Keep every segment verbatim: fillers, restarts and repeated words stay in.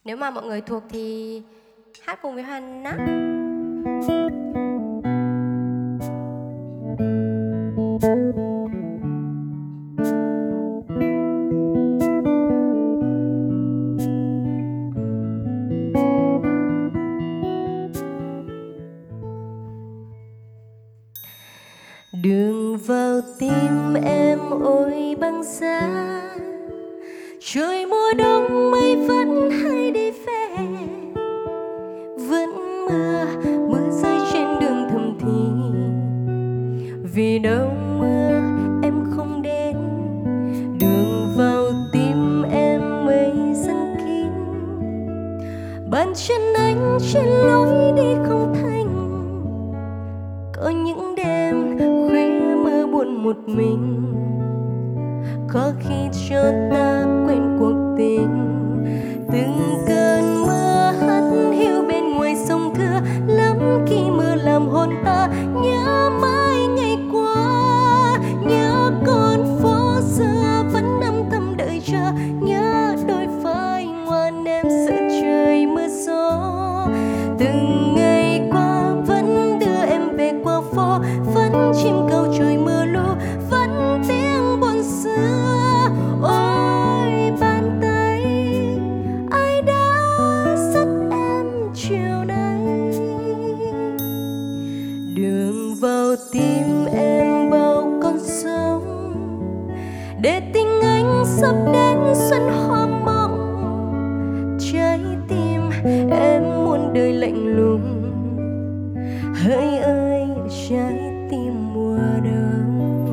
Nếu mà mọi người thuộc thì hát cùng với Hoàn nhá. Đường vào tim em ôi băng giá, trời mùa đông mây vẫn hay đi về, vẫn mưa mưa rơi trên đường thầm thì, vì đâu mưa em không đến. Đường vào tim em mây dâng kín, bàn chân anh trên lối đi không thành. Có những đêm khuya mơ buồn một mình, có khi cho ta quên cuộc tình. Từng cơn mưa hắt hiu bên ngoài sông thưa lắm, khi mưa làm hồn ta nhớ mãi ngày qua. Nhớ con phố xưa vẫn âm thầm đợi chờ, nhớ đôi vai ngoan em sợ trời mưa gió. Từng ngày qua vẫn đưa em về qua phố, vẫn chim câu trời mưa lu, vẫn tiếng buồn xưa. Ôi bàn tay ai đã dắt em chiều nay, đường vào tim em bao con sông, để tình anh sắp đến xuân hoa mộng. Trái tim em muôn đời lạnh lùng, hỡi ơi trái tim mùa đông.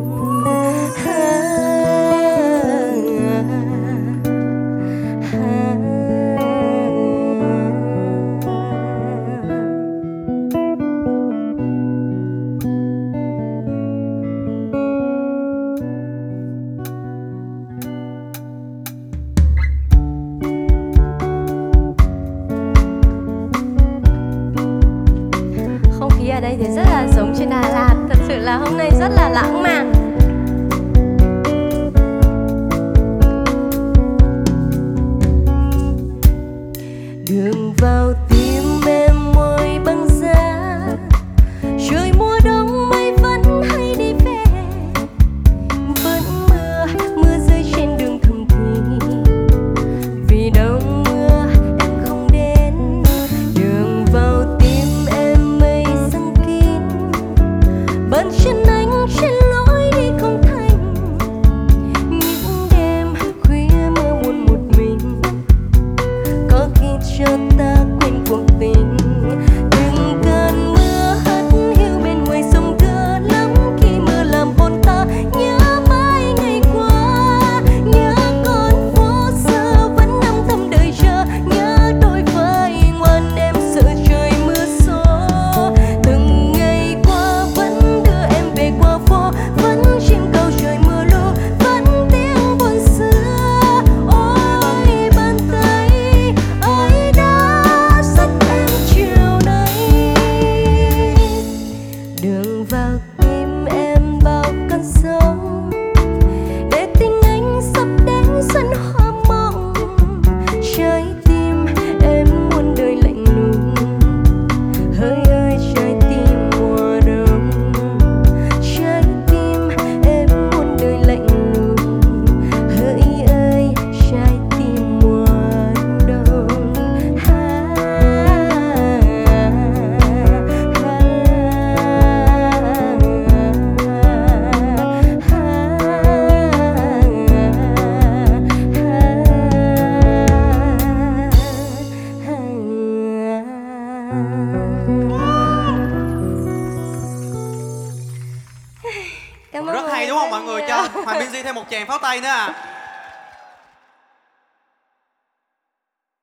Không khí ở đây thì rất là giống trên Đà Lạt, thật sự là hôm nay rất là lãng mạn. Đường vào tim em môi băng giá, trời mùa đông mây vẫn hay đi về, vẫn mưa mưa rơi trên đường thầm thì, vì đâu mưa em không đến. Đường vào tim em mây dâng kín, bàn chân anh trên lối đi không thành. Những đêm khuya mơ buồn một mình, có khi cho ta quên cuộc tình. Từng cơn mưa hắt hiu bên ngoài sông thưa lắm, khi mưa làm hồn ta nhớ mãi ngày qua. Nhớ con phố xưa vẫn âm thầm đợi chờ, nhớ đôi vai ngoan em sợ trời mưa gió. Từng ngày qua vẫn đưa em về qua phố, vẫn chim câu trời mưa lu, vẫn tiếng buồn xưa. Ôi bàn tay ai đã dắt em chiều nay, đường vào tim em bao con sông, để tình anh sắp đến xuân hoa mộng. Trái tim em muôn đời lạnh lùng, hỡi ơi trái tim mùa đông. Trái tim em muôn đời lạnh lùng, hỡi ơi trái tim mùa đông. Ha, Cảm ơn Rất hay đúng không mọi người? Cho Hoàng Minzy thêm một tràng pháo tay nữa à.